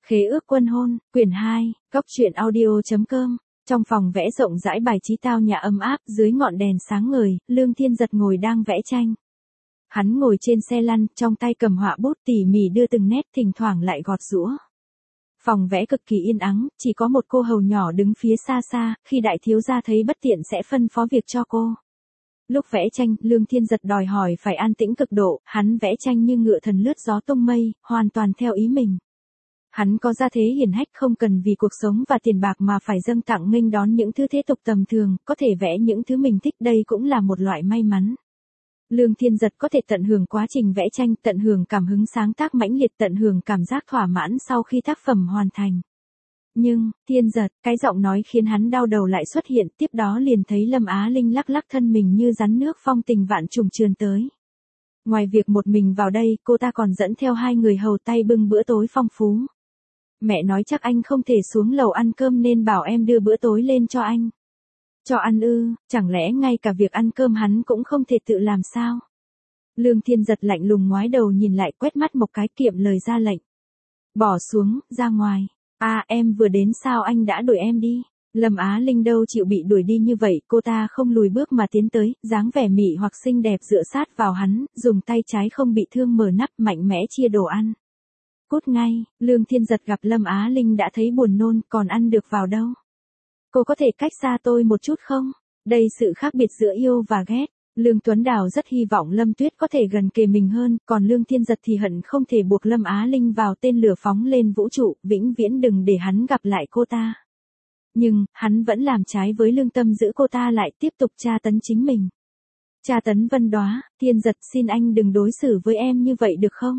Khế ước quân hôn, quyển 2, Cốc truyện audio.com. Trong phòng vẽ rộng rãi bài trí tao nhã ấm áp, dưới ngọn đèn sáng ngời, Lương Thiên Giật ngồi đang vẽ tranh. Hắn ngồi trên xe lăn, trong tay cầm họa bút tỉ mỉ đưa từng nét, thỉnh thoảng lại gọt giũa. Phòng vẽ cực kỳ yên ắng, chỉ có một cô hầu nhỏ đứng phía xa xa, khi đại thiếu gia thấy bất tiện sẽ phân phó việc cho cô. Lúc vẽ tranh, Lương Thiên Giật đòi hỏi phải an tĩnh cực độ, hắn vẽ tranh như ngựa thần lướt gió tung mây, hoàn toàn theo ý mình. Hắn có gia thế hiển hách, không cần vì cuộc sống và tiền bạc mà phải dâng tặng nghênh đón những thứ thế tục tầm thường, có thể vẽ những thứ mình thích, đây cũng là một loại may mắn. Lương Thiên Giật có thể tận hưởng quá trình vẽ tranh, tận hưởng cảm hứng sáng tác mãnh liệt, tận hưởng cảm giác thỏa mãn sau khi tác phẩm hoàn thành. Nhưng, Thiên Giật, cái giọng nói khiến hắn đau đầu lại xuất hiện, tiếp đó liền thấy Lâm Á Linh lắc lắc thân mình như rắn nước, phong tình vạn trùng trườn tới. Ngoài việc một mình vào đây, cô ta còn dẫn theo 2 người hầu tay bưng bữa tối phong phú. Mẹ nói chắc anh không thể xuống lầu ăn cơm nên bảo em đưa bữa tối lên cho anh. Cho ăn ư, chẳng lẽ ngay cả việc ăn cơm hắn cũng không thể tự làm sao? Lương Thiên Giật lạnh lùng ngoái đầu nhìn lại, quét mắt một cái, kiệm lời ra lệnh. Bỏ xuống, ra ngoài. À, em vừa đến sao anh đã đuổi em đi? Lâm Á Linh đâu chịu bị đuổi đi như vậy, cô ta không lùi bước mà tiến tới, dáng vẻ mị hoặc xinh đẹp dựa sát vào hắn, dùng tay trái không bị thương mở nắp, mạnh mẽ chia đồ ăn. Cút ngay, Lương Thiên Giật gặp Lâm Á Linh đã thấy buồn nôn, còn ăn được vào đâu. Cô có thể cách xa tôi một chút không? Đây sự khác biệt giữa yêu và ghét. Lương Tuấn Đào rất hy vọng Lâm Tuyết có thể gần kề mình hơn, còn Lương Thiên Giật thì hận không thể buộc Lâm Á Linh vào tên lửa phóng lên vũ trụ, vĩnh viễn đừng để hắn gặp lại cô ta. Nhưng, hắn vẫn làm trái với lương tâm, giữ cô ta lại, tiếp tục tra tấn chính mình. Tra tấn Vân Đóa, Thiên Giật xin anh đừng đối xử với em như vậy được không?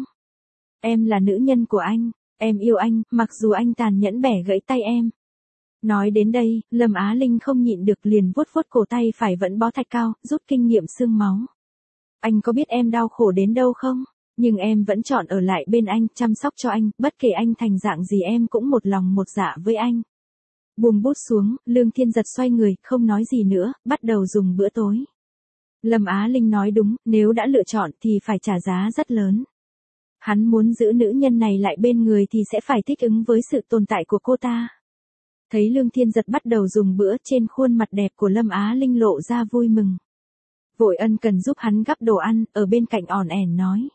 Em là nữ nhân của anh, em yêu anh, mặc dù anh tàn nhẫn bẻ gãy tay em. Nói đến đây, Lâm Á Linh không nhịn được liền vuốt vuốt cổ tay phải vẫn bó thạch cao, rút kinh nghiệm xương máu. Anh có biết em đau khổ đến đâu không? Nhưng em vẫn chọn ở lại bên anh, chăm sóc cho anh, bất kể anh thành dạng gì em cũng một lòng một dạ với anh. Buông bút xuống, Lương Thiên Giật xoay người, không nói gì nữa, bắt đầu dùng bữa tối. Lâm Á Linh nói đúng, nếu đã lựa chọn thì phải trả giá rất lớn. Hắn muốn giữ nữ nhân này lại bên người thì sẽ phải thích ứng với sự tồn tại của cô ta. Thấy Lương Thiên Giật bắt đầu dùng bữa, trên khuôn mặt đẹp của Lâm Á Linh lộ ra vui mừng. Vội ân cần giúp hắn gắp đồ ăn, ở bên cạnh ỏn ẻn nói.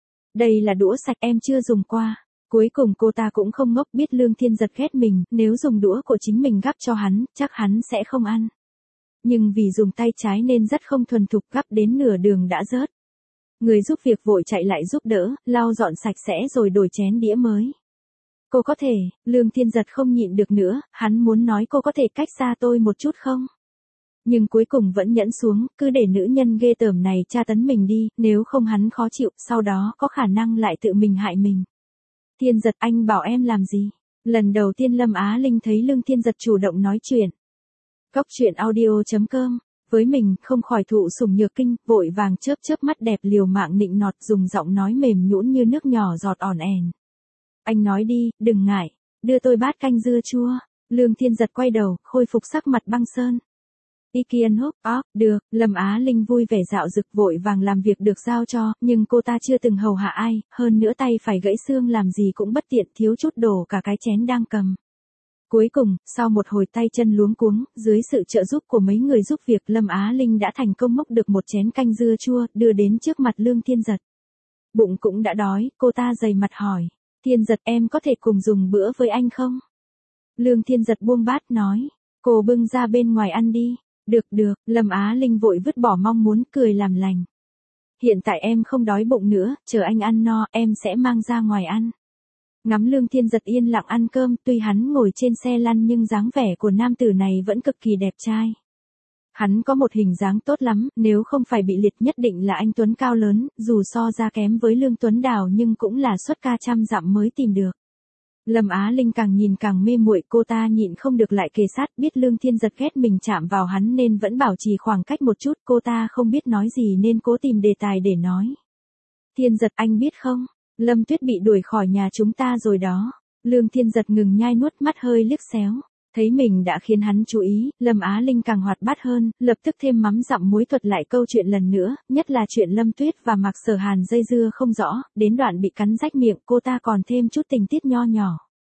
Đây là đũa sạch, em chưa dùng qua. Cuối cùng cô ta cũng không ngốc, biết Lương Thiên Giật ghét mình, nếu dùng đũa của chính mình gắp cho hắn, chắc hắn sẽ không ăn. Nhưng vì dùng tay trái nên rất không thuần thục, gắp đến nửa đường đã rớt. Người giúp việc vội chạy lại giúp đỡ, lau dọn sạch sẽ rồi đổi chén đĩa mới. Cô có thể, Lương Thiên Giật không nhịn được nữa, hắn muốn nói cô có thể cách xa tôi một chút không? Nhưng cuối cùng vẫn nhẫn xuống, cứ để nữ nhân ghê tởm này tra tấn mình đi, nếu không hắn khó chịu, sau đó có khả năng lại tự mình hại mình. Thiên Giật, anh bảo em làm gì? Lần đầu tiên Lâm Á Linh thấy Lương Thiên Giật chủ động nói chuyện. Cốc truyện audio.com. Với mình, không khỏi thụ sủng nhược kinh, vội vàng chớp chớp mắt đẹp liều mạng nịnh nọt, dùng giọng nói mềm nhũn như nước nhỏ giọt ỏn ẻn. Anh nói đi, đừng ngại, đưa tôi bát canh dưa chua. Lương Thiên Giật quay đầu, khôi phục sắc mặt băng sơn. Ý kiến húc, được, Lâm Á Linh vui vẻ dạo dực, vội vàng làm việc được giao cho, nhưng cô ta chưa từng hầu hạ ai, hơn nữa tay phải gãy xương làm gì cũng bất tiện, thiếu chút đổ cả cái chén đang cầm. Cuối cùng, sau một hồi tay chân luống cuống, dưới sự trợ giúp của mấy người giúp việc, Lâm Á Linh đã thành công múc được một chén canh dưa chua, đưa đến trước mặt Lương Thiên Giật. Bụng cũng đã đói, cô ta dày mặt hỏi. Thiên Giật, em có thể cùng dùng bữa với anh không? Lương Thiên Giật buông bát nói. Cô bưng ra bên ngoài ăn đi. Được, Lâm Á Linh vội vứt bỏ mong muốn, cười làm lành. Hiện tại em không đói bụng nữa, chờ anh ăn no, em sẽ mang ra ngoài ăn. Ngắm Lương Thiên Giật yên lặng ăn cơm, tuy hắn ngồi trên xe lăn nhưng dáng vẻ của nam tử này vẫn cực kỳ đẹp trai. Hắn có một hình dáng tốt lắm, nếu không phải bị liệt nhất định là anh tuấn cao lớn, dù so ra kém với Lương Tuấn Đào nhưng cũng là xuất ca trăm dặm mới tìm được. Lâm Á Linh càng nhìn càng mê muội, cô ta nhịn không được lại kề sát, biết Lương Thiên Giật ghét mình chạm vào hắn nên vẫn bảo trì khoảng cách một chút, cô ta không biết nói gì nên cố tìm đề tài để nói. Thiên Giật, anh biết không, Lâm Tuyết bị đuổi khỏi nhà chúng ta rồi đó. Lương Thiên Giật ngừng nhai nuốt, mắt hơi liếc xéo. Thấy mình đã khiến hắn chú ý, Lâm Á Linh càng hoạt bát hơn, lập tức thêm mắm dặm muối thuật lại câu chuyện lần nữa, nhất là chuyện Lâm Tuyết và Mạc Sở Hàn dây dưa không rõ, đến đoạn bị cắn rách miệng, cô ta còn thêm chút tình tiết nho nhỏ.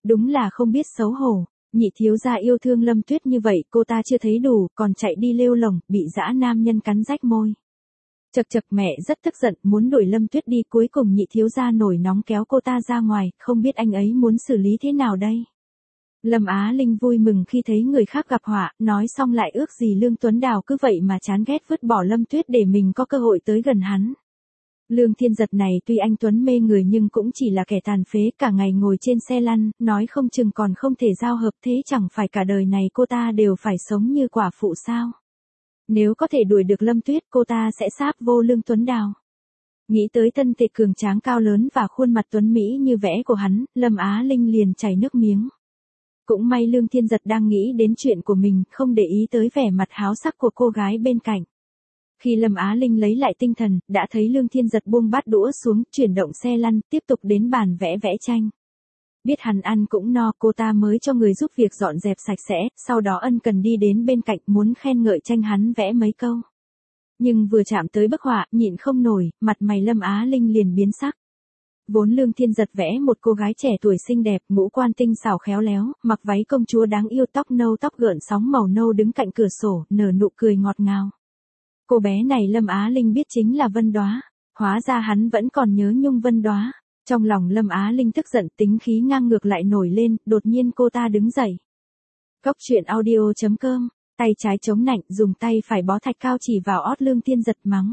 Đúng là không biết xấu hổ. Nhị thiếu gia yêu thương Lâm Tuyết như vậy cô ta chưa thấy đủ, còn chạy đi lêu lổng, bị dã nam nhân cắn rách môi. Chật chật, mẹ rất tức giận, muốn đuổi Lâm Tuyết đi, cuối cùng nhị thiếu gia nổi nóng kéo cô ta ra ngoài, không biết anh ấy muốn xử lý thế nào đây. Lâm Á Linh vui mừng khi thấy người khác gặp họa, nói xong lại ước gì Lương Tuấn Đào cứ vậy mà chán ghét vứt bỏ Lâm Tuyết để mình có cơ hội tới gần hắn. Lương Thiên Giật này tuy anh Tuấn mê người nhưng cũng chỉ là kẻ tàn phế, cả ngày ngồi trên xe lăn, nói không chừng còn không thể giao hợp, thế chẳng phải cả đời này cô ta đều phải sống như quả phụ sao. Nếu có thể đuổi được Lâm Tuyết cô ta sẽ sáp vô Lương Tuấn Đào. Nghĩ tới thân thể cường tráng cao lớn và khuôn mặt tuấn mỹ như vẽ của hắn, Lâm Á Linh liền chảy nước miếng. Cũng may Lương Thiên Giật đang nghĩ đến chuyện của mình, không để ý tới vẻ mặt háo sắc của cô gái bên cạnh. Khi Lâm Á Linh lấy lại tinh thần, đã thấy Lương Thiên Giật buông bát đũa xuống, chuyển động xe lăn, tiếp tục đến bàn vẽ tranh. Biết hắn ăn cũng no, cô ta mới cho người giúp việc dọn dẹp sạch sẽ, sau đó ân cần đi đến bên cạnh muốn khen ngợi tranh hắn vẽ mấy câu. Nhưng vừa chạm tới bức họa, nhịn không nổi, mặt mày Lâm Á Linh liền biến sắc. Vốn Lương Thiên Giật vẽ một cô gái trẻ tuổi xinh đẹp, ngũ quan tinh xảo khéo léo, mặc váy công chúa đáng yêu, tóc nâu tóc gợn sóng màu nâu đứng cạnh cửa sổ, nở nụ cười ngọt ngào. Cô bé này Lâm Á Linh biết chính là Vân Đóa, hóa ra hắn vẫn còn nhớ nhung Vân Đóa. Trong lòng Lâm Á Linh tức giận, tính khí ngang ngược lại nổi lên, đột nhiên cô ta đứng dậy. Cốc truyện audio.com, tay trái chống nạnh, dùng tay phải bó thạch cao chỉ vào ót Lương Thiên Giật mắng.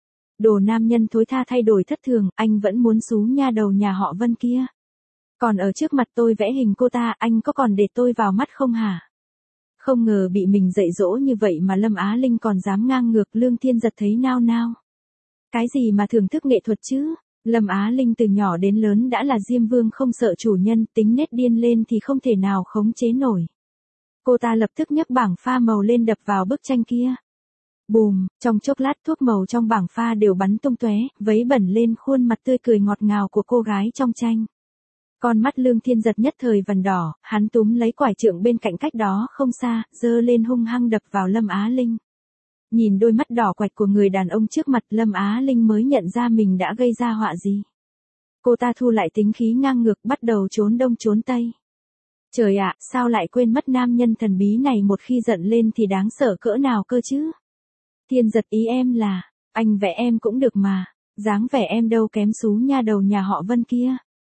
Đồ nam nhân thối tha thay đổi thất thường, anh vẫn muốn xú nha đầu nhà họ Vân kia. Còn ở trước mặt tôi vẽ hình cô ta, anh có còn để tôi vào mắt không hả? Không ngờ bị mình dạy dỗ như vậy mà Lâm Á Linh còn dám ngang ngược. Lương Thiên Giật thấy nao nao. Cái gì mà thưởng thức nghệ thuật chứ? Lâm Á Linh từ nhỏ đến lớn đã là diêm vương không sợ chủ nhân, tính nết điên lên thì không thể nào khống chế nổi. Cô ta lập tức nhấc bảng pha màu lên đập vào bức tranh kia. Bùm, trong chốc lát thuốc màu trong bảng pha đều bắn tung tóe, vấy bẩn lên khuôn mặt tươi cười ngọt ngào của cô gái trong tranh. Con mắt Lương Thiên Giật nhất thời vằn đỏ, hắn túm lấy quải trượng bên cạnh cách đó không xa, giơ lên hung hăng đập vào Lâm Á Linh. Nhìn đôi mắt đỏ quạch của người đàn ông trước mặt, Lâm Á Linh mới nhận ra mình đã gây ra họa gì. Cô ta thu lại tính khí ngang ngược, bắt đầu trốn đông trốn tây. Trời ạ, sao lại quên mất nam nhân thần bí này một khi giận lên thì đáng sợ cỡ nào cơ chứ? Thiên Giật, ý em là, anh vẽ em cũng được mà, dáng vẻ em đâu kém xú nha đầu nhà họ Vân kia.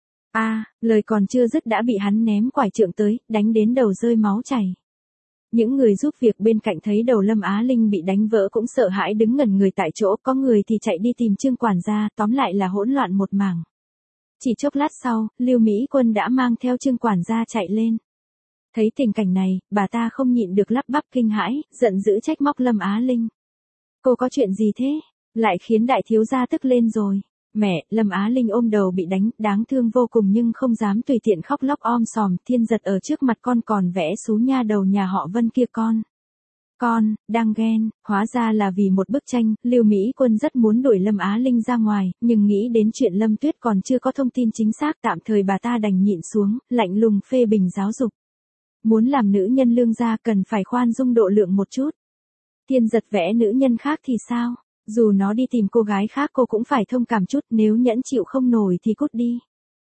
Lời còn chưa dứt đã bị hắn ném quải trượng tới, đánh đến đầu rơi máu chảy. Những người giúp việc bên cạnh thấy đầu Lâm Á Linh bị đánh vỡ cũng sợ hãi đứng ngẩn người tại chỗ, có người thì chạy đi tìm Trương quản gia, tóm lại là hỗn loạn một mảng. Chỉ chốc lát sau, Lưu Mỹ Quân đã mang theo Trương quản gia chạy lên. Thấy tình cảnh này, bà ta không nhịn được lắp bắp kinh hãi, giận dữ trách móc Lâm Á Linh. Cô có chuyện gì thế? Lại khiến đại thiếu gia tức lên rồi. Mẹ, Lâm Á Linh ôm đầu bị đánh, đáng thương vô cùng nhưng không dám tùy tiện khóc lóc om sòm. Thiên Giật ở trước mặt con còn vẽ xú nha đầu nhà họ Vân kia con. Con, đang ghen, hóa ra là vì một bức tranh. Lưu Mỹ Quân rất muốn đuổi Lâm Á Linh ra ngoài, nhưng nghĩ đến chuyện Lâm Tuyết còn chưa có thông tin chính xác, tạm thời bà ta đành nhịn xuống, lạnh lùng phê bình giáo dục. Muốn làm nữ nhân lương gia cần phải khoan dung độ lượng một chút. Thiên Giật vẽ nữ nhân khác thì sao? Dù nó đi tìm cô gái khác cô cũng phải thông cảm chút, nếu nhẫn chịu không nổi thì cút đi.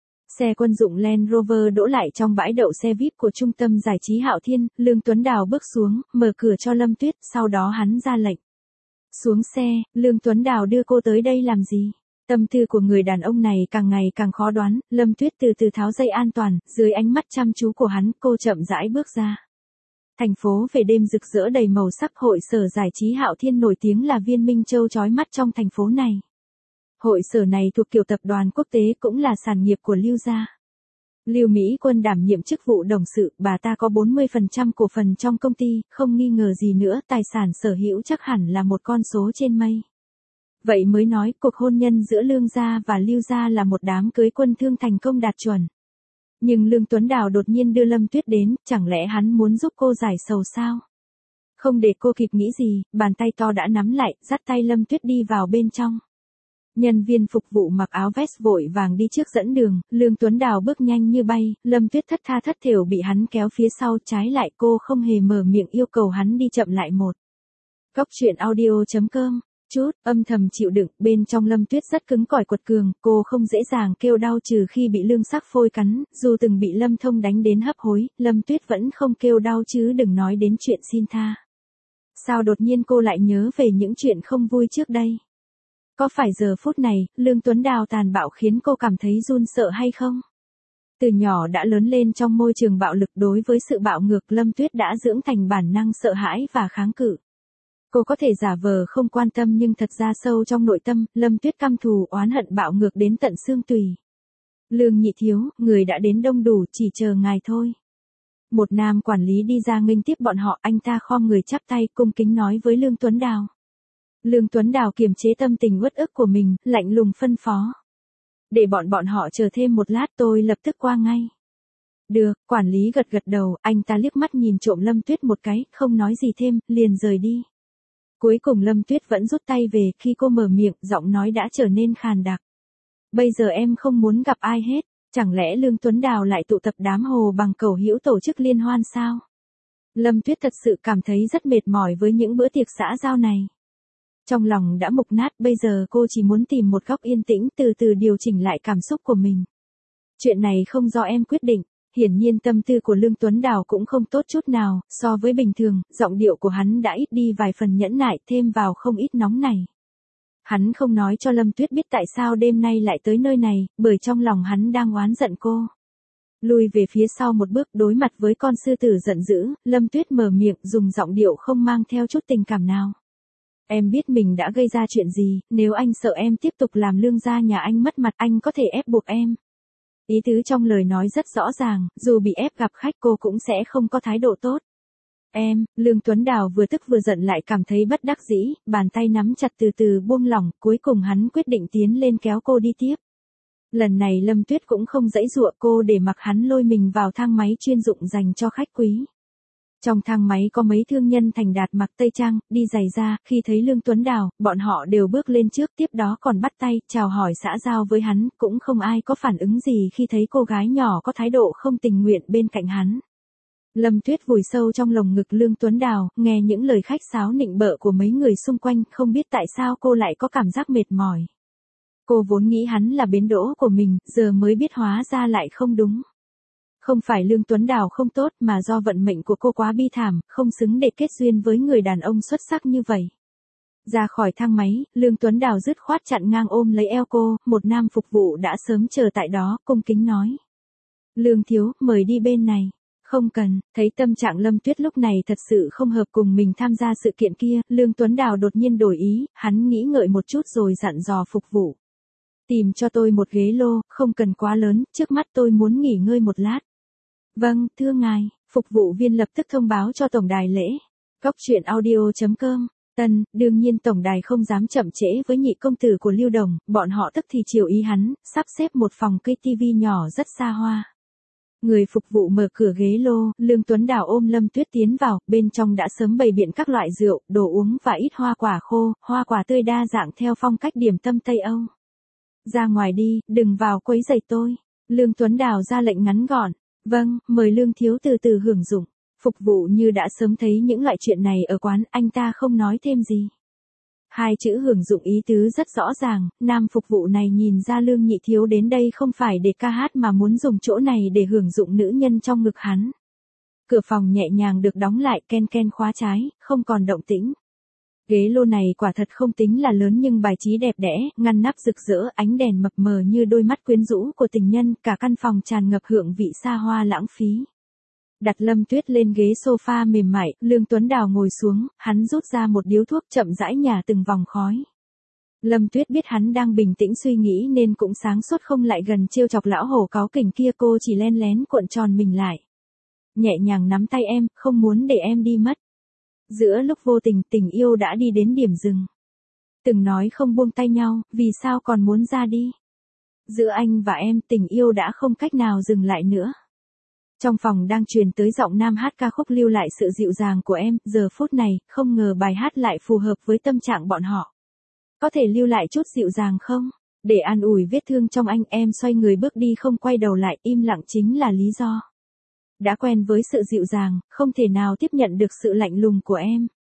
Xe quân dụng Land Rover đỗ lại trong bãi đậu xe VIP của trung tâm giải trí Hạo Thiên, Lương Tuấn Đào bước xuống, mở cửa cho Lâm Tuyết, sau đó hắn ra lệnh. Xuống xe, Lương Tuấn Đào đưa cô tới đây làm gì? Tâm tư của người đàn ông này càng ngày càng khó đoán, Lâm Tuyết từ từ tháo dây an toàn, dưới ánh mắt chăm chú của hắn, cô chậm rãi bước ra. Thành phố về đêm rực rỡ đầy màu sắc. Hội sở giải trí Hạo Thiên nổi tiếng là viên minh châu chói mắt trong thành phố này. Hội sở này thuộc kiểu tập đoàn quốc tế, cũng là sản nghiệp của Lưu gia. Lưu Mỹ Quân đảm nhiệm chức vụ đồng sự, bà ta có 40% cổ phần trong công ty, không nghi ngờ gì nữa, tài sản sở hữu chắc hẳn là một con số trên mây. Vậy mới nói cuộc hôn nhân giữa Lương gia và Lưu gia là một đám cưới quân thương thành công đạt chuẩn. Nhưng Lương Tuấn Đào đột nhiên đưa Lâm Tuyết đến, chẳng lẽ hắn muốn giúp cô giải sầu sao? Không để cô kịp nghĩ gì, bàn tay to đã nắm lại, dắt tay Lâm Tuyết đi vào bên trong. Nhân viên phục vụ mặc áo vest vội vàng đi trước dẫn đường, Lương Tuấn Đào bước nhanh như bay, Lâm Tuyết thất tha thất thểu bị hắn kéo phía sau, trái lại cô không hề mở miệng yêu cầu hắn đi chậm lại một. Cốc truyện audio.com chút, âm thầm chịu đựng, bên trong Lâm Tuyết rất cứng cỏi quật cường, cô không dễ dàng kêu đau trừ khi bị lương sắc phôi cắn, dù từng bị Lâm Thông đánh đến hấp hối, Lâm Tuyết vẫn không kêu đau chứ đừng nói đến chuyện xin tha. Sao đột nhiên cô lại nhớ về những chuyện không vui trước đây? Có phải giờ phút này, Lương Tuấn Đào tàn bạo khiến cô cảm thấy run sợ hay không? Từ nhỏ đã lớn lên trong môi trường bạo lực, đối với sự bạo ngược Lâm Tuyết đã dưỡng thành bản năng sợ hãi và kháng cự. Cô có thể giả vờ không quan tâm nhưng thật ra sâu trong nội tâm, Lâm Tuyết căm thù oán hận bạo ngược đến tận xương tủy. Lương nhị thiếu, người đã đến đông đủ, chỉ chờ ngài thôi. Một nam quản lý đi ra nghênh tiếp bọn họ, anh ta khom người chắp tay cung kính nói với Lương Tuấn Đào. Lương Tuấn Đào kiềm chế tâm tình uất ức của mình, lạnh lùng phân phó. Để bọn họ chờ thêm một lát, tôi lập tức qua ngay. Được, quản lý gật gật đầu, anh ta liếc mắt nhìn trộm Lâm Tuyết một cái, không nói gì thêm, liền rời đi. Cuối cùng Lâm Tuyết vẫn rút tay về, khi cô mở miệng, giọng nói đã trở nên khàn đặc. Bây giờ em không muốn gặp ai hết, chẳng lẽ Lương Tuấn Đào lại tụ tập đám hồ bằng cẩu hữu tổ chức liên hoan sao? Lâm Tuyết thật sự cảm thấy rất mệt mỏi với những bữa tiệc xã giao này. Trong lòng đã mục nát, bây giờ cô chỉ muốn tìm một góc yên tĩnh từ từ điều chỉnh lại cảm xúc của mình. Chuyện này không do em quyết định, hiển nhiên tâm tư của Lương Tuấn Đào cũng không tốt chút nào, so với bình thường, giọng điệu của hắn đã ít đi vài phần nhẫn nại, thêm vào không ít nóng này. Hắn không nói cho Lâm Tuyết biết tại sao đêm nay lại tới nơi này, bởi trong lòng hắn đang oán giận cô. Lùi về phía sau một bước đối mặt với con sư tử giận dữ, Lâm Tuyết mở miệng dùng giọng điệu không mang theo chút tình cảm nào. Em biết mình đã gây ra chuyện gì, nếu anh sợ em tiếp tục làm Lương gia nhà anh mất mặt, anh có thể ép buộc em. Ý tứ trong lời nói rất rõ ràng, dù bị ép gặp khách cô cũng sẽ không có thái độ tốt. Em, Lương Tuấn Đào vừa tức vừa giận lại cảm thấy bất đắc dĩ, bàn tay nắm chặt từ từ buông lỏng, cuối cùng hắn quyết định tiến lên kéo cô đi tiếp. Lần này Lâm Tuyết cũng không giãy giụa, cô để mặc hắn lôi mình vào thang máy chuyên dụng dành cho khách quý. Trong thang máy có mấy thương nhân thành đạt mặc tây trang, đi giày da, khi thấy Lương Tuấn Đào, bọn họ đều bước lên trước, tiếp đó còn bắt tay, chào hỏi xã giao với hắn, cũng không ai có phản ứng gì khi thấy cô gái nhỏ có thái độ không tình nguyện bên cạnh hắn. Lâm Tuyết vùi sâu trong lồng ngực Lương Tuấn Đào, nghe những lời khách sáo nịnh bợ của mấy người xung quanh, không biết tại sao cô lại có cảm giác mệt mỏi. Cô vốn nghĩ hắn là bến đỗ của mình, giờ mới biết hóa ra lại không đúng. Không phải Lương Tuấn Đào không tốt mà do vận mệnh của cô quá bi thảm, không xứng để kết duyên với người đàn ông xuất sắc như vậy. Ra khỏi thang máy, Lương Tuấn Đào dứt khoát chặn ngang ôm lấy eo cô, một nam phục vụ đã sớm chờ tại đó, cung kính nói. Lương thiếu, mời đi bên này. Không cần, thấy tâm trạng Lâm Tuyết lúc này thật sự không hợp cùng mình tham gia sự kiện kia, Lương Tuấn Đào đột nhiên đổi ý, hắn nghĩ ngợi một chút rồi dặn dò phục vụ. Tìm cho tôi một ghế lô, không cần quá lớn, trước mắt tôi muốn nghỉ ngơi một lát. Vâng, thưa ngài, phục vụ viên lập tức thông báo cho tổng đài lễ. Góc truyện audio.com. Tân, đương nhiên tổng đài không dám chậm trễ với nhị công tử của Lưu Đồng, bọn họ tức thì chiều ý hắn, sắp xếp một phòng cây tivi nhỏ rất xa hoa. Người phục vụ mở cửa ghế lô, Lương Tuấn Đào ôm Lâm Tuyết tiến vào, bên trong đã sớm bày biện các loại rượu, đồ uống và ít hoa quả khô, hoa quả tươi đa dạng theo phong cách điểm tâm Tây Âu. Ra ngoài đi, đừng vào quấy rầy tôi. Lương Tuấn Đào ra lệnh ngắn gọn. Vâng, mời Lương thiếu từ từ hưởng dụng. Phục vụ như đã sớm thấy những loại chuyện này ở quán, anh ta không nói thêm gì. Hai chữ hưởng dụng ý tứ rất rõ ràng, nam phục vụ này nhìn ra Lương nhị thiếu đến đây không phải để ca hát mà muốn dùng chỗ này để hưởng dụng nữ nhân trong ngực hắn. Cửa phòng nhẹ nhàng được đóng lại, ken ken khóa trái, không còn động tĩnh. Ghế lô này quả thật không tính là lớn nhưng bài trí đẹp đẽ, ngăn nắp rực rỡ, ánh đèn mập mờ như đôi mắt quyến rũ của tình nhân, cả căn phòng tràn ngập hương vị xa hoa lãng phí. Đặt Lâm Tuyết lên ghế sofa mềm mại, Lương Tuấn Đào ngồi xuống, hắn rút ra một điếu thuốc chậm rãi nhả từng vòng khói. Lâm Tuyết biết hắn đang bình tĩnh suy nghĩ nên cũng sáng suốt không lại gần trêu chọc lão hổ cáu kỉnh kia, cô chỉ len lén cuộn tròn mình lại. Nhẹ nhàng nắm tay em, không muốn để em đi mất. Giữa lúc vô tình, tình yêu đã đi đến điểm dừng. Từng nói không buông tay nhau, vì sao còn muốn ra đi? Giữa anh và em, tình yêu đã không cách nào dừng lại nữa. Trong phòng đang truyền tới giọng nam hát ca khúc lưu lại sự dịu dàng của em, giờ phút này, không ngờ bài hát lại phù hợp với tâm trạng bọn họ. Có thể lưu lại chút dịu dàng không? Để an ủi vết thương trong anh, em xoay người bước đi không quay đầu lại, im lặng chính là lý do. Đã quen với sự dịu dàng, không thể nào tiếp nhận được sự lạnh lùng của em.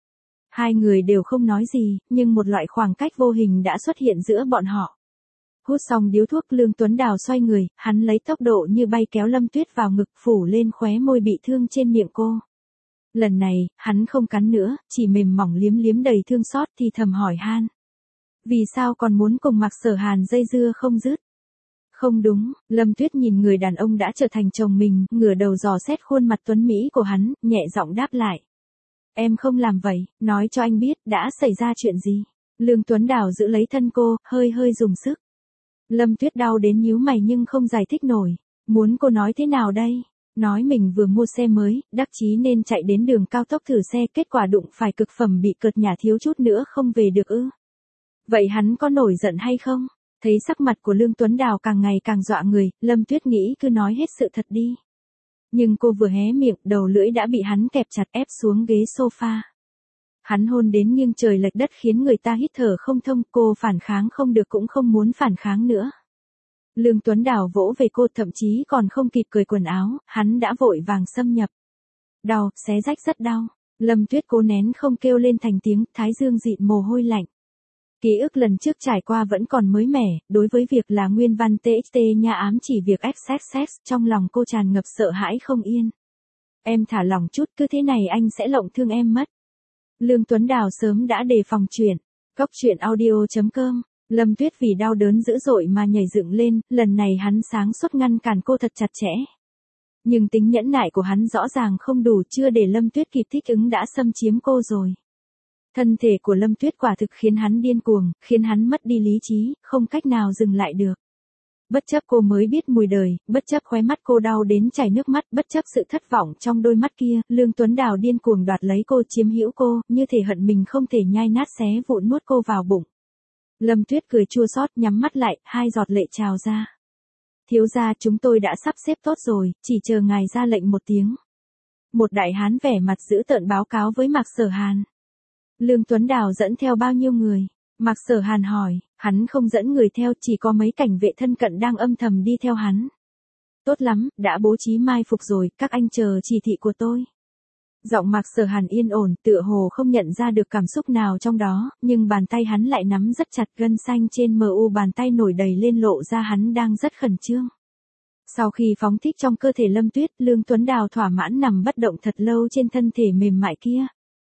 Hai người đều không nói gì, nhưng một loại khoảng cách vô hình đã xuất hiện giữa bọn họ. Hút xong điếu thuốc, Lương Tuấn Đào xoay người, hắn lấy tốc độ như bay kéo Lâm Tuyết vào ngực, phủ lên khóe môi bị thương trên miệng cô. Lần này, hắn không cắn nữa, chỉ mềm mỏng liếm liếm đầy thương xót thì thầm hỏi han. Vì sao còn muốn cùng Mạc Sở Hàn dây dưa không dứt? Không đúng, Lâm Tuyết nhìn người đàn ông đã trở thành chồng mình, ngửa đầu dò xét khuôn mặt tuấn mỹ của hắn, nhẹ giọng đáp lại. Em không làm vậy, nói cho anh biết, đã xảy ra chuyện gì? Lương Tuấn Đào giữ lấy thân cô, hơi hơi dùng sức. Lâm Tuyết đau đến nhíu mày nhưng không giải thích nổi. Muốn cô nói thế nào đây? Nói mình vừa mua xe mới, đắc chí nên chạy đến đường cao tốc thử xe, kết quả đụng phải cực phẩm bị cợt nhả, thiếu chút nữa không về được ư? Vậy hắn có nổi giận hay không? Thấy sắc mặt của Lương Tuấn Đào càng ngày càng dọa người, Lâm Tuyết nghĩ cứ nói hết sự thật đi. Nhưng cô vừa hé miệng, đầu lưỡi đã bị hắn kẹp chặt ép xuống ghế sofa. Hắn hôn đến nghiêng trời lệch đất khiến người ta hít thở không thông, cô phản kháng không được cũng không muốn phản kháng nữa. Lương Tuấn Đào vỗ về cô, thậm chí còn không kịp cởi quần áo, hắn đã vội vàng xâm nhập. Đau, xé rách rất đau. Lâm Tuyết cố nén không kêu lên thành tiếng, thái dương dịn mồ hôi lạnh. Ký ức lần trước trải qua vẫn còn mới mẻ, đối với việc là nguyên văn TXT nha ám chỉ việc XXX, trong lòng cô tràn ngập sợ hãi không yên. Em thả lỏng chút, cứ thế này anh sẽ lộng thương em mất. Lương Tuấn Đào sớm đã đề phòng chuyện. Góc chuyện audio.com. Lâm Tuyết vì đau đớn dữ dội mà nhảy dựng lên, lần này hắn sáng suốt ngăn cản cô thật chặt chẽ. Nhưng tính nhẫn nại của hắn rõ ràng không đủ, chưa để Lâm Tuyết kịp thích ứng đã xâm chiếm cô rồi. Thân thể của Lâm Tuyết quả thực khiến hắn điên cuồng, khiến hắn mất đi lý trí, không cách nào dừng lại được. Bất chấp cô mới biết mùi đời, bất chấp khóe mắt cô đau đến chảy nước mắt, bất chấp sự thất vọng trong đôi mắt kia, Lương Tuấn Đào điên cuồng đoạt lấy cô, chiếm hữu cô, như thể hận mình không thể nhai nát xé vụn nuốt cô vào bụng. Lâm Tuyết cười chua xót, nhắm mắt lại, hai giọt lệ trào ra. Thiếu gia, chúng tôi đã sắp xếp tốt rồi, chỉ chờ ngài ra lệnh một tiếng. Một đại hán vẻ mặt dữ tợn báo cáo với Mạc Sở Hàn. Lương Tuấn Đào dẫn theo bao nhiêu người? Mạc Sở Hàn hỏi, hắn không dẫn người theo, chỉ có mấy cảnh vệ thân cận đang âm thầm đi theo hắn. Tốt lắm, đã bố trí mai phục rồi, các anh chờ chỉ thị của tôi. Giọng Mạc Sở Hàn yên ổn, tựa hồ không nhận ra được cảm xúc nào trong đó, nhưng bàn tay hắn lại nắm rất chặt, gân xanh trên mu bàn tay nổi đầy lên lộ ra hắn đang rất khẩn trương. Sau khi phóng thích trong cơ thể Lâm Tuyết, Lương Tuấn Đào thỏa mãn nằm bất động thật lâu trên thân thể mềm mại kia.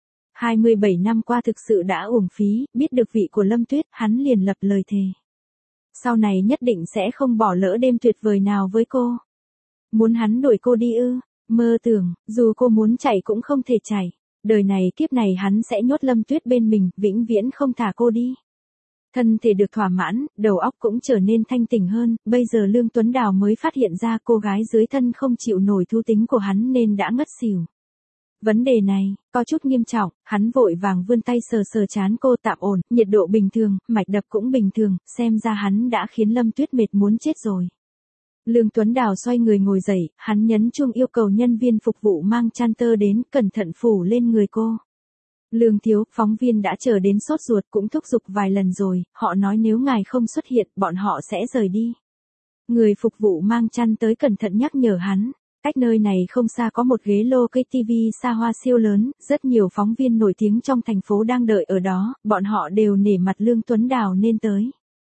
27 năm qua thực sự đã uổng phí, biết được vị của Lâm Tuyết, hắn liền lập lời thề. Sau này nhất định sẽ không bỏ lỡ đêm tuyệt vời nào với cô. Muốn hắn đuổi cô đi ư? Mơ tưởng, dù cô muốn chạy cũng không thể chạy. Đời này kiếp này hắn sẽ nhốt Lâm Tuyết bên mình, vĩnh viễn không thả cô đi. Thân thể được thỏa mãn, đầu óc cũng trở nên thanh tỉnh hơn, bây giờ Lương Tuấn Đào mới phát hiện ra cô gái dưới thân không chịu nổi thú tính của hắn nên đã ngất xỉu. Vấn đề này, có chút nghiêm trọng, hắn vội vàng vươn tay sờ sờ trán cô, tạm ổn, nhiệt độ bình thường, mạch đập cũng bình thường, xem ra hắn đã khiến Lâm Tuyết mệt muốn chết rồi. Lương Tuấn Đào xoay người ngồi dậy, hắn nhấn chuông yêu cầu nhân viên phục vụ mang chăn tơ đến, cẩn thận phủ lên người cô. Lương thiếu, phóng viên đã chờ đến sốt ruột, cũng thúc giục vài lần rồi, họ nói nếu ngài không xuất hiện, bọn họ sẽ rời đi. Người phục vụ mang chăn tới cẩn thận nhắc nhở hắn. Cách nơi này không xa có một ghế lô cây TV xa hoa siêu lớn, rất nhiều phóng viên nổi tiếng trong thành phố đang đợi ở đó, bọn họ đều nể mặt Lương Tuấn Đào nên tới.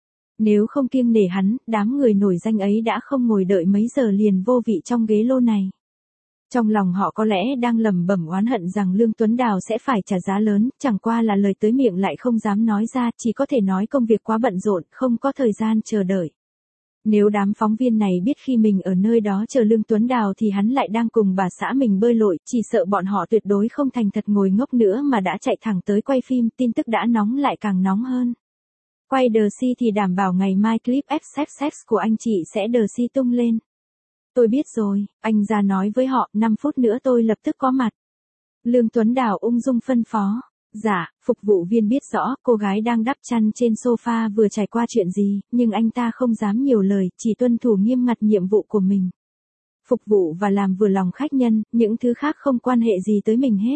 Nếu không kiêng nể hắn, đám người nổi danh ấy đã không ngồi đợi mấy giờ liền vô vị trong ghế lô này. Trong lòng họ có lẽ đang lẩm bẩm oán hận rằng Lương Tuấn Đào sẽ phải trả giá lớn, chẳng qua là lời tới miệng lại không dám nói ra, chỉ có thể nói công việc quá bận rộn, không có thời gian chờ đợi. Nếu đám phóng viên này biết khi mình ở nơi đó chờ Lương Tuấn Đào thì hắn lại đang cùng bà xã mình bơi lội, chỉ sợ bọn họ tuyệt đối không thành thật ngồi ngốc nữa mà đã chạy thẳng tới quay phim, tin tức đã nóng lại càng nóng hơn. Quay The Si thì đảm bảo ngày mai clip XXX của anh chị sẽ The Si tung lên. Tôi biết rồi, anh ra nói với họ, 5 phút nữa tôi lập tức có mặt. Lương Tuấn Đào ung dung phân phó. Dạ, phục vụ viên biết rõ cô gái đang đắp chăn trên sofa vừa trải qua chuyện gì, nhưng anh ta không dám nhiều lời, chỉ tuân thủ nghiêm ngặt nhiệm vụ của mình. Phục vụ và làm vừa lòng khách nhân, những thứ khác không quan hệ gì tới mình hết.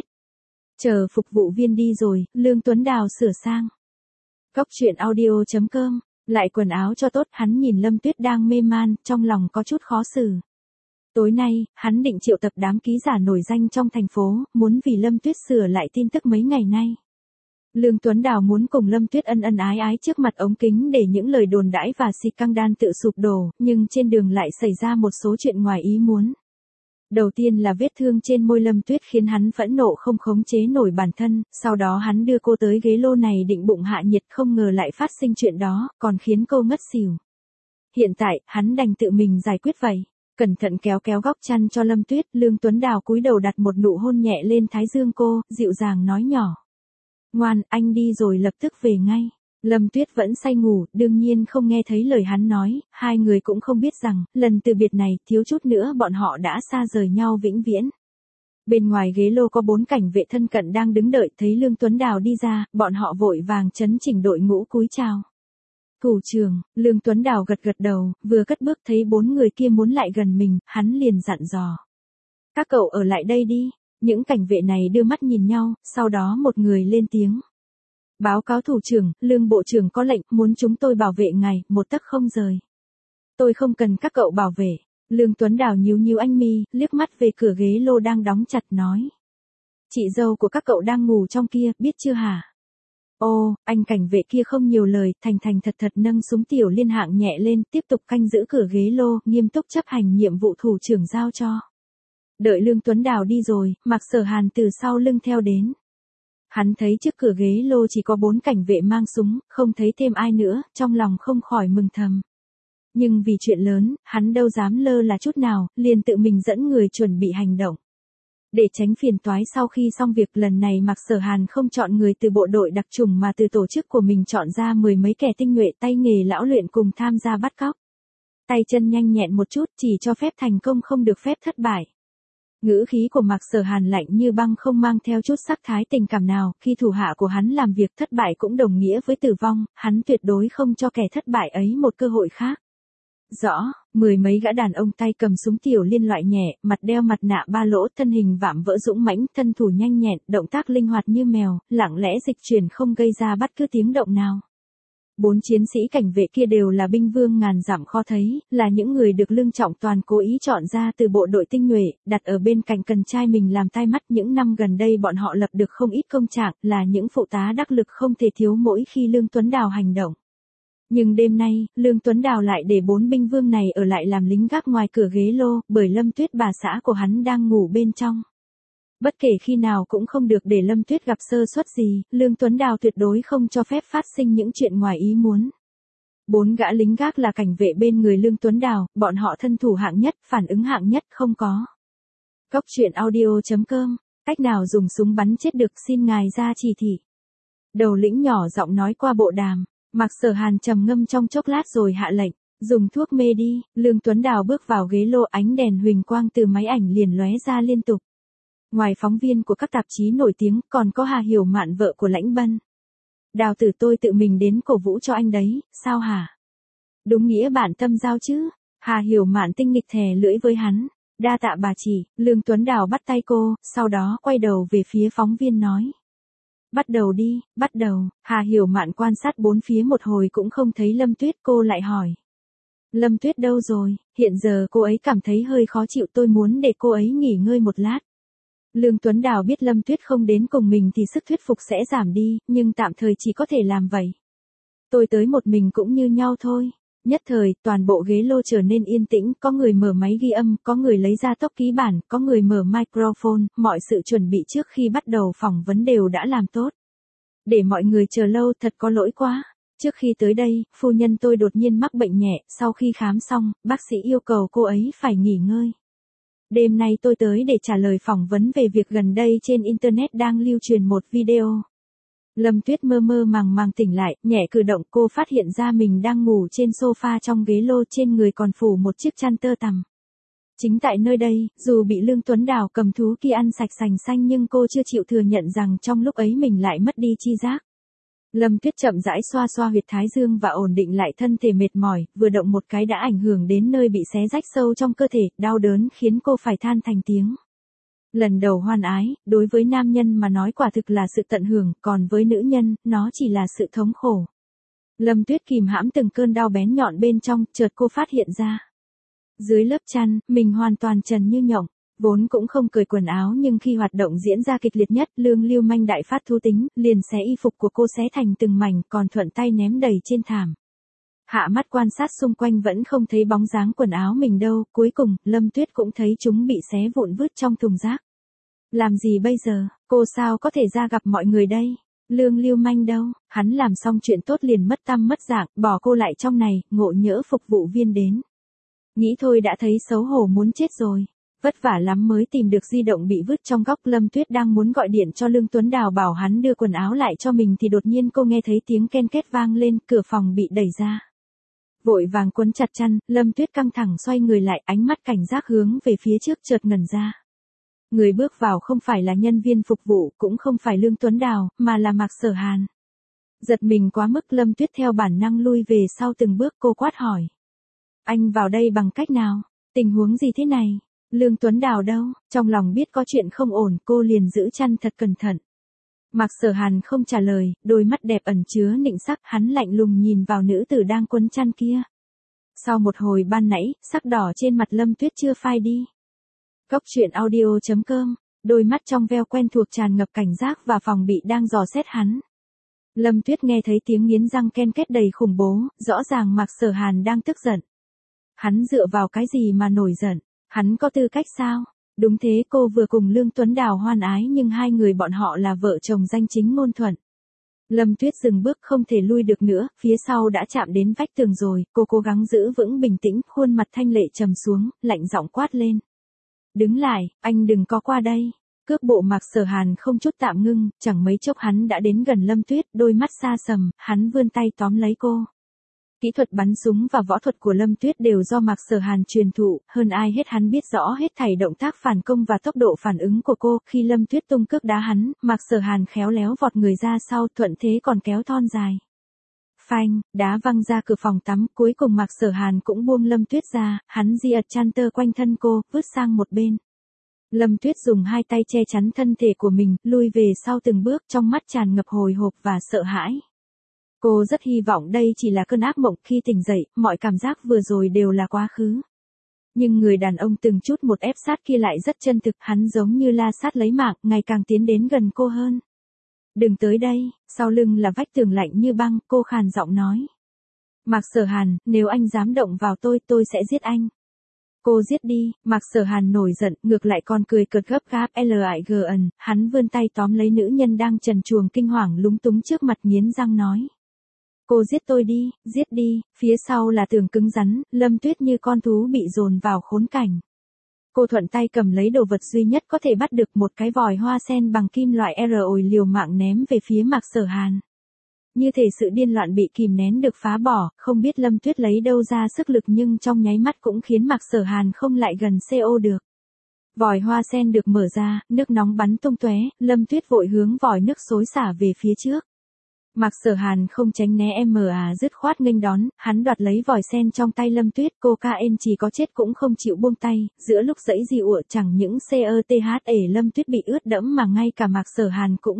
Chờ phục vụ viên đi rồi, Lương Tuấn Đào sửa sang. Góc chuyện audio.com, lại quần áo cho tốt, hắn nhìn Lâm Tuyết đang mê man, trong lòng có chút khó xử. Tối nay, hắn định triệu tập đám ký giả nổi danh trong thành phố, muốn vì Lâm Tuyết sửa lại tin tức mấy ngày nay. Lương Tuấn Đào muốn cùng Lâm Tuyết ân ân ái ái trước mặt ống kính để những lời đồn đãi và xì căng đan tự sụp đổ, nhưng trên đường lại xảy ra một số chuyện ngoài ý muốn. Đầu tiên là vết thương trên môi Lâm Tuyết khiến hắn phẫn nộ không khống chế nổi bản thân, sau đó hắn đưa cô tới ghế lô này định bụng hạ nhiệt, không ngờ lại phát sinh chuyện đó, còn khiến cô ngất xỉu. Hiện tại, hắn đành tự mình giải quyết vậy. Cẩn thận kéo kéo góc chăn cho Lâm Tuyết, Lương Tuấn Đào cúi đầu đặt một nụ hôn nhẹ lên thái dương cô, dịu dàng nói nhỏ. Ngoan, anh đi rồi lập tức về ngay. Lâm Tuyết vẫn say ngủ, đương nhiên không nghe thấy lời hắn nói, hai người cũng không biết rằng, lần từ biệt này, thiếu chút nữa bọn họ đã xa rời nhau vĩnh viễn. Bên ngoài ghế lô có 4 cảnh vệ thân cận đang đứng đợi, thấy Lương Tuấn Đào đi ra, bọn họ vội vàng chấn chỉnh đội ngũ cúi chào. Thủ trưởng, Lương Tuấn Đào gật gật đầu, vừa cất bước thấy 4 người kia muốn lại gần mình, hắn liền dặn dò. Các cậu ở lại đây đi. Những cảnh vệ này đưa mắt nhìn nhau, sau đó một người lên tiếng. Báo cáo thủ trưởng, Lương bộ trưởng có lệnh, muốn chúng tôi bảo vệ ngài, một tấc không rời. Tôi không cần các cậu bảo vệ. Lương Tuấn Đào nhíu nhíu anh mi, liếc mắt về cửa ghế lô đang đóng chặt nói. Chị dâu của các cậu đang ngủ trong kia, biết chưa hả? Ô, anh cảnh vệ kia không nhiều lời, thành thật nâng súng tiểu liên hạng nhẹ lên, tiếp tục canh giữ cửa ghế lô, nghiêm túc chấp hành nhiệm vụ thủ trưởng giao cho. Đợi Lương Tuấn Đào đi rồi, Mạc Sở Hàn từ sau lưng theo đến. Hắn thấy trước cửa ghế lô chỉ có 4 cảnh vệ mang súng, không thấy thêm ai nữa, trong lòng không khỏi mừng thầm. Nhưng vì chuyện lớn, hắn đâu dám lơ là chút nào, liền tự mình dẫn người chuẩn bị hành động. Để tránh phiền toái sau khi xong việc lần này Mạc Sở Hàn không chọn người từ bộ đội đặc chủng mà từ tổ chức của mình chọn ra 10 mấy kẻ tinh nhuệ tay nghề lão luyện cùng tham gia bắt cóc. Tay chân nhanh nhẹn một chút chỉ cho phép thành công không được phép thất bại. Ngữ khí của Mạc Sở Hàn lạnh như băng không mang theo chút sắc thái tình cảm nào, khi thủ hạ của hắn làm việc thất bại cũng đồng nghĩa với tử vong, hắn tuyệt đối không cho kẻ thất bại ấy một cơ hội khác. Rõ, 10 mấy gã đàn ông tay cầm súng tiểu liên loại nhẹ, mặt đeo mặt nạ ba lỗ, thân hình vạm vỡ dũng mãnh, thân thủ nhanh nhẹn, động tác linh hoạt như mèo, lặng lẽ dịch chuyển không gây ra bất cứ tiếng động nào. 4 chiến sĩ cảnh vệ kia đều là binh vương ngàn dặm khó thấy, là những người được Lương Trọng Toàn cố ý chọn ra từ bộ đội tinh nhuệ, đặt ở bên cạnh cần trai mình làm tai mắt. Những năm gần đây bọn họ lập được không ít công trạng, là những phụ tá đắc lực không thể thiếu mỗi khi Lương Tuấn Đào hành động. Nhưng đêm nay, Lương Tuấn Đào lại để 4 binh vương này ở lại làm lính gác ngoài cửa ghế lô, bởi Lâm Tuyết bà xã của hắn đang ngủ bên trong. Bất kể khi nào cũng không được để Lâm Tuyết gặp sơ suất gì, Lương Tuấn Đào tuyệt đối không cho phép phát sinh những chuyện ngoài ý muốn. 4 gã lính gác là cảnh vệ bên người Lương Tuấn Đào, bọn họ thân thủ hạng nhất, phản ứng hạng nhất không có. Góc truyện audio.com, cách nào dùng súng bắn chết được xin ngài ra chỉ thị. Đầu lĩnh nhỏ giọng nói qua bộ đàm, Mạc Sở Hàn trầm ngâm trong chốc lát rồi hạ lệnh, dùng thuốc mê đi. Lương Tuấn Đào bước vào ghế lô, ánh đèn huỳnh quang từ máy ảnh liền lóe ra liên tục. Ngoài phóng viên của các tạp chí nổi tiếng, còn có Hà Hiểu Mạn vợ của Lãnh Bân. Đào tử tôi tự mình đến cổ vũ cho anh đấy, sao hả? Đúng nghĩa bạn tâm giao chứ? Hà Hiểu Mạn tinh nghịch thè lưỡi với hắn. Đa tạ bà chỉ. Lương Tuấn Đào bắt tay cô, sau đó quay đầu về phía phóng viên nói. Bắt đầu đi, bắt đầu. Hà Hiểu Mạn quan sát bốn phía một hồi cũng không thấy Lâm Tuyết, cô lại hỏi. Lâm Tuyết đâu rồi? Hiện giờ cô ấy cảm thấy hơi khó chịu, tôi muốn để cô ấy nghỉ ngơi một lát. Lương Tuấn Đào biết Lâm Tuyết không đến cùng mình thì sức thuyết phục sẽ giảm đi, nhưng tạm thời chỉ có thể làm vậy. Tôi tới một mình cũng như nhau thôi. Nhất thời, toàn bộ ghế lô trở nên yên tĩnh, có người mở máy ghi âm, có người lấy ra tốc ký bản, có người mở microphone, mọi sự chuẩn bị trước khi bắt đầu phỏng vấn đều đã làm tốt. Để mọi người chờ lâu thật có lỗi quá. Trước khi tới đây, phu nhân tôi đột nhiên mắc bệnh nhẹ, sau khi khám xong, bác sĩ yêu cầu cô ấy phải nghỉ ngơi. Đêm nay tôi tới để trả lời phỏng vấn về việc gần đây trên Internet đang lưu truyền một video. Lâm Tuyết mơ mơ màng màng tỉnh lại, nhẹ cử động, cô phát hiện ra mình đang ngủ trên sofa trong ghế lô, trên người còn phủ một chiếc chăn tơ tằm. Chính tại nơi đây, dù bị Lương Tuấn Đào cầm thú kia ăn sạch sành xanh nhưng cô chưa chịu thừa nhận rằng trong lúc ấy mình lại mất đi chi giác. Lâm Tuyết chậm rãi xoa xoa huyệt thái dương và ổn định lại thân thể mệt mỏi, vừa động một cái đã ảnh hưởng đến nơi bị xé rách sâu trong cơ thể, đau đớn khiến cô phải than thành tiếng. Lần đầu hoan ái, đối với nam nhân mà nói quả thực là sự tận hưởng, còn với nữ nhân, nó chỉ là sự thống khổ. Lâm Tuyết kìm hãm từng cơn đau bén nhọn bên trong, chợt cô phát hiện ra. Dưới lớp chăn, mình hoàn toàn trần như nhộng. Vốn cũng không cởi quần áo nhưng khi hoạt động diễn ra kịch liệt nhất, Lương Lưu Manh đại phát thú tính, liền xé y phục của cô xé thành từng mảnh, còn thuận tay ném đầy trên thảm. Hạ mắt quan sát xung quanh vẫn không thấy bóng dáng quần áo mình đâu, cuối cùng, Lâm Tuyết cũng thấy chúng bị xé vụn vứt trong thùng rác. Làm gì bây giờ, cô sao có thể ra gặp mọi người đây? Lương Lưu Manh đâu, hắn làm xong chuyện tốt liền mất tăm mất dạng, bỏ cô lại trong này, ngộ nhỡ phục vụ viên đến. Nghĩ thôi đã thấy xấu hổ muốn chết rồi. Vất vả lắm mới tìm được di động bị vứt trong góc. Lâm Tuyết đang muốn gọi điện cho Lương Tuấn Đào bảo hắn đưa quần áo lại cho mình thì đột nhiên cô nghe thấy tiếng ken két vang lên, cửa phòng bị đẩy ra. Vội vàng quấn chặt chăn, Lâm Tuyết căng thẳng xoay người lại, ánh mắt cảnh giác hướng về phía trước chợt ngẩn ra. Người bước vào không phải là nhân viên phục vụ, cũng không phải Lương Tuấn Đào, mà là Mạc Sở Hàn. Giật mình quá mức, Lâm Tuyết theo bản năng lui về sau từng bước, cô quát hỏi. Anh vào đây bằng cách nào? Tình huống gì thế này? Lương Tuấn Đào đâu? Trong lòng biết có chuyện không ổn, cô liền giữ chăn thật cẩn thận. Mạc Sở Hàn không trả lời, đôi mắt đẹp ẩn chứa nịnh sắc, hắn lạnh lùng nhìn vào nữ tử đang quấn chăn kia. Sau một hồi ban nãy, sắc đỏ trên mặt Lâm Tuyết chưa phai đi. Cốc truyện audio.com, đôi mắt trong veo quen thuộc tràn ngập cảnh giác và phòng bị đang dò xét hắn. Lâm Tuyết nghe thấy tiếng nghiến răng ken két đầy khủng bố, rõ ràng Mạc Sở Hàn đang tức giận. Hắn dựa vào cái gì mà nổi giận? Hắn có tư cách sao? Đúng thế, cô vừa cùng Lương Tuấn Đào hoan ái nhưng hai người bọn họ là vợ chồng danh chính ngôn thuận. Lâm Tuyết dừng bước không thể lui được nữa, phía sau đã chạm đến vách tường rồi, cô cố gắng giữ vững bình tĩnh, khuôn mặt thanh lệ trầm xuống, lạnh giọng quát lên. Đứng lại, anh đừng có qua đây. Cước bộ Mạc Sở Hàn không chút tạm ngưng, chẳng mấy chốc hắn đã đến gần Lâm Tuyết, đôi mắt xa sầm, hắn vươn tay tóm lấy cô. Kỹ thuật bắn súng và võ thuật của Lâm Tuyết đều do Mạc Sở Hàn truyền thụ, hơn ai hết hắn biết rõ hết thảy động tác phản công và tốc độ phản ứng của cô. Khi Lâm Tuyết tung cước đá hắn, Mạc Sở Hàn khéo léo vọt người ra sau, thuận thế còn kéo thon dài. Phanh, đá văng ra cửa phòng tắm, cuối cùng Mạc Sở Hàn cũng buông Lâm Tuyết ra, hắn di ật chăn tơ quanh thân cô, vứt sang một bên. Lâm Tuyết dùng hai tay che chắn thân thể của mình, lui về sau từng bước, trong mắt tràn ngập hồi hộp và sợ hãi. Cô rất hy vọng đây chỉ là cơn ác mộng, khi tỉnh dậy, mọi cảm giác vừa rồi đều là quá khứ. Nhưng người đàn ông từng chút một ép sát kia lại rất chân thực, hắn giống như la sát lấy mạng, ngày càng tiến đến gần cô hơn. Đừng tới đây, sau lưng là vách tường lạnh như băng, cô khàn giọng nói. Mạc Sở Hàn, nếu anh dám động vào tôi sẽ giết anh. Cô giết đi, Mạc Sở Hàn nổi giận, ngược lại còn cười cợt gấp gáp lign, hắn vươn tay tóm lấy nữ nhân đang trần truồng kinh hoàng lúng túng trước mặt, nghiến răng nói. Cô giết tôi đi, giết đi, phía sau là tường cứng rắn, Lâm Tuyết như con thú bị dồn vào khốn cảnh. Cô thuận tay cầm lấy đồ vật duy nhất có thể bắt được, một cái vòi hoa sen bằng kim loại ROI, liều mạng ném về phía Mạc Sở Hàn. Như thể sự điên loạn bị kìm nén được phá bỏ, không biết Lâm Tuyết lấy đâu ra sức lực nhưng trong nháy mắt cũng khiến Mạc Sở Hàn không lại gần CO được. Vòi hoa sen được mở ra, nước nóng bắn tung tóe, Lâm Tuyết vội hướng vòi nước xối xả về phía trước. Mạc Sở Hàn không tránh né dứt khoát nghênh đón, hắn đoạt lấy vòi sen trong tay Lâm Tuyết, cocaine chỉ có chết cũng không chịu buông tay, giữa lúc giãy giụa chẳng những CETHE Lâm Tuyết bị ướt đẫm mà ngay cả Mạc Sở Hàn cũng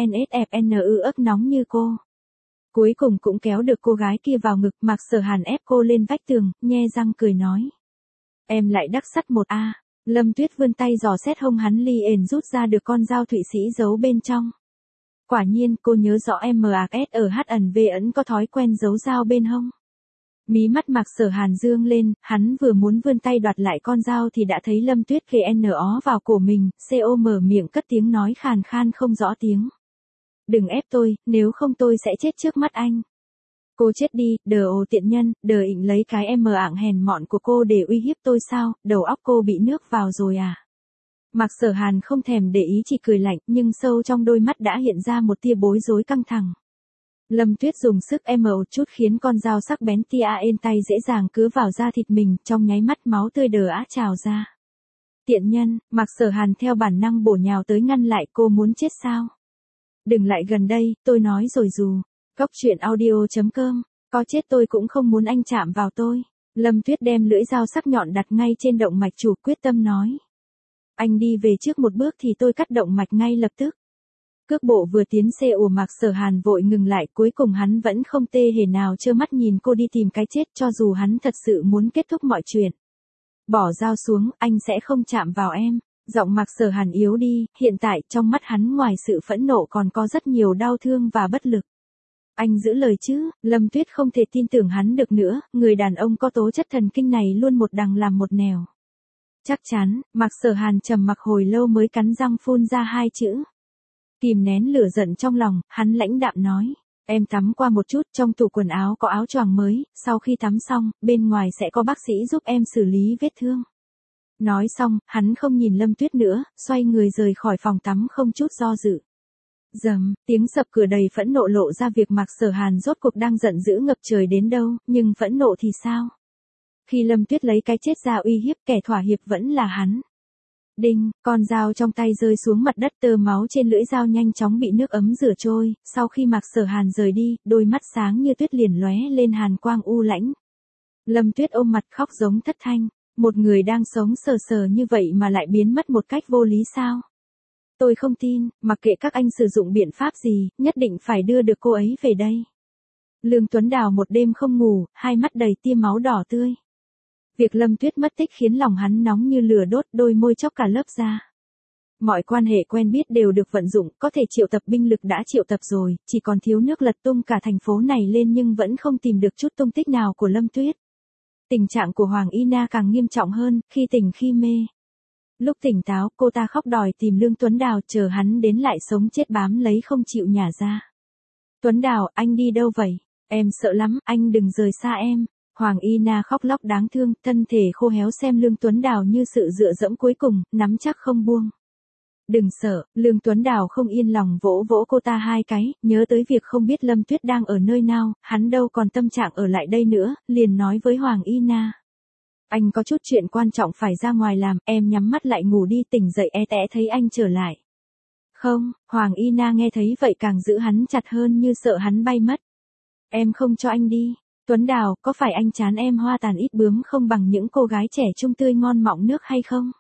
ướt nóng như cô. Cuối cùng cũng kéo được cô gái kia vào ngực, Mạc Sở Hàn ép cô lên vách tường, nhe răng cười nói. Em lại đắc sắt một a. Lâm Tuyết vươn tay dò xét hông hắn, liền rút ra được con dao Thụy Sĩ giấu bên trong. Quả nhiên, cô nhớ rõ MAKSRHNV ẩn có thói quen giấu dao bên hông. Mí mắt Mạc Sở Hàn dương lên, hắn vừa muốn vươn tay đoạt lại con dao thì đã thấy Lâm Tuyết kề NO vào cổ mình, CO mở miệng cất tiếng nói khàn khan không rõ tiếng. Đừng ép tôi, nếu không tôi sẽ chết trước mắt anh. Cô chết đi, đờ tiện nhân, đờ ịnh lấy cái hèn mọn của cô để uy hiếp tôi sao, đầu óc cô bị nước vào rồi à? Mạc Sở Hàn không thèm để ý, chỉ cười lạnh, nhưng sâu trong đôi mắt đã hiện ra một tia bối rối căng thẳng. Lâm Tuyết dùng sức một chút khiến con dao sắc bén tia tay dễ dàng cứa vào da thịt mình, trong nháy mắt máu tươi đờ ã trào ra. Tiện nhân, Mạc Sở Hàn theo bản năng bổ nhào tới ngăn lại, cô muốn chết sao? Đừng lại gần đây, tôi nói rồi dù. Cốc truyện audio.com, có chết tôi cũng không muốn anh chạm vào tôi. Lâm Tuyết đem lưỡi dao sắc nhọn đặt ngay trên động mạch chủ, quyết tâm nói. Anh đi về trước một bước thì tôi cắt động mạch ngay lập tức. Cước bộ vừa tiến xe của Mạc Sở Hàn vội ngừng lại, cuối cùng hắn vẫn không tê hề nào trơ mắt nhìn cô đi tìm cái chết, cho dù hắn thật sự muốn kết thúc mọi chuyện. Bỏ dao xuống, anh sẽ không chạm vào em. Giọng Mạc Sở Hàn yếu đi, hiện tại trong mắt hắn ngoài sự phẫn nộ còn có rất nhiều đau thương và bất lực. Anh giữ lời chứ, Lâm Tuyết không thể tin tưởng hắn được nữa, người đàn ông có tố chất thần kinh này luôn một đằng làm một nẻo. Chắc chắn, Mạc Sở Hàn trầm mặc hồi lâu mới cắn răng phun ra hai chữ. Kìm nén lửa giận trong lòng, hắn lãnh đạm nói. Em tắm qua một chút, trong tủ quần áo có áo choàng mới, sau khi tắm xong, bên ngoài sẽ có bác sĩ giúp em xử lý vết thương. Nói xong, hắn không nhìn Lâm Tuyết nữa, xoay người rời khỏi phòng tắm không chút do dự. Dầm, tiếng sập cửa đầy phẫn nộ lộ ra việc Mạc Sở Hàn rốt cuộc đang giận dữ ngập trời đến đâu, nhưng phẫn nộ thì sao? Khi Lâm Tuyết lấy cái chết ra uy hiếp, kẻ thỏa hiệp vẫn là hắn. Đinh, con dao trong tay rơi xuống mặt đất, tơ máu trên lưỡi dao nhanh chóng bị nước ấm rửa trôi, sau khi Mạc Sở Hàn rời đi, đôi mắt sáng như tuyết liền lóe lên hàn quang u lãnh. Lâm Tuyết ôm mặt khóc giống thất thanh, một người đang sống sờ sờ như vậy mà lại biến mất một cách vô lý sao? Tôi không tin, mặc kệ các anh sử dụng biện pháp gì, nhất định phải đưa được cô ấy về đây. Lương Tuấn Đào một đêm không ngủ, hai mắt đầy tia máu đỏ tươi. Việc Lâm Tuyết mất tích khiến lòng hắn nóng như lửa đốt, đôi môi chóc cả lớp da. Mọi quan hệ quen biết đều được vận dụng, có thể triệu tập binh lực đã triệu tập rồi, chỉ còn thiếu nước lật tung cả thành phố này lên nhưng vẫn không tìm được chút tung tích nào của Lâm Tuyết. Tình trạng của Hoàng Y Na càng nghiêm trọng hơn, khi tỉnh khi mê. Lúc tỉnh táo, cô ta khóc đòi tìm Lương Tuấn Đào, chờ hắn đến lại sống chết bám lấy không chịu nhả ra. Tuấn Đào, anh đi đâu vậy? Em sợ lắm, anh đừng rời xa em. Hoàng Y Na khóc lóc đáng thương, thân thể khô héo xem Lương Tuấn Đào như sự dựa dẫm cuối cùng, nắm chắc không buông. Đừng sợ, Lương Tuấn Đào không yên lòng vỗ vỗ cô ta hai cái, nhớ tới việc không biết Lâm Tuyết đang ở nơi nào, hắn đâu còn tâm trạng ở lại đây nữa, liền nói với Hoàng Y Na. Anh có chút chuyện quan trọng phải ra ngoài làm, em nhắm mắt lại ngủ đi, tỉnh dậy e tẽ thấy anh trở lại. Không, Hoàng Y Na nghe thấy vậy càng giữ hắn chặt hơn như sợ hắn bay mất. Em không cho anh đi. Tuấn Đào, có phải anh chán em hoa tàn ít bướm không bằng những cô gái trẻ trung tươi ngon mọng nước hay không?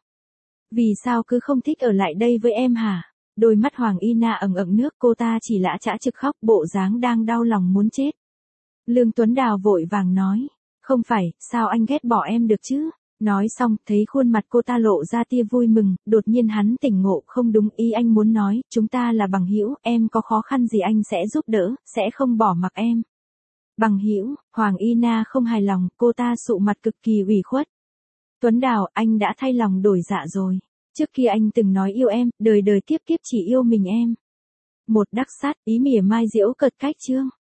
Vì sao cứ không thích ở lại đây với em hả? Đôi mắt Hoàng Y Na ẩn ẩn nước, cô ta chỉ lã chã trực khóc, bộ dáng đang đau lòng muốn chết. Lương Tuấn Đào vội vàng nói. Không phải, sao anh ghét bỏ em được chứ? Nói xong, thấy khuôn mặt cô ta lộ ra tia vui mừng, đột nhiên hắn tỉnh ngộ, không đúng, ý anh muốn nói, chúng ta là bằng hữu, em có khó khăn gì anh sẽ giúp đỡ, sẽ không bỏ mặc em. Bằng hữu, Hoàng Y Na không hài lòng, cô ta sụ mặt cực kỳ ủy khuất. Tuấn Đào, anh đã thay lòng đổi dạ rồi. Trước kia anh từng nói yêu em, đời đời kiếp kiếp chỉ yêu mình em. Một đắc sát, ý mỉa mai giễu cợt cách chương.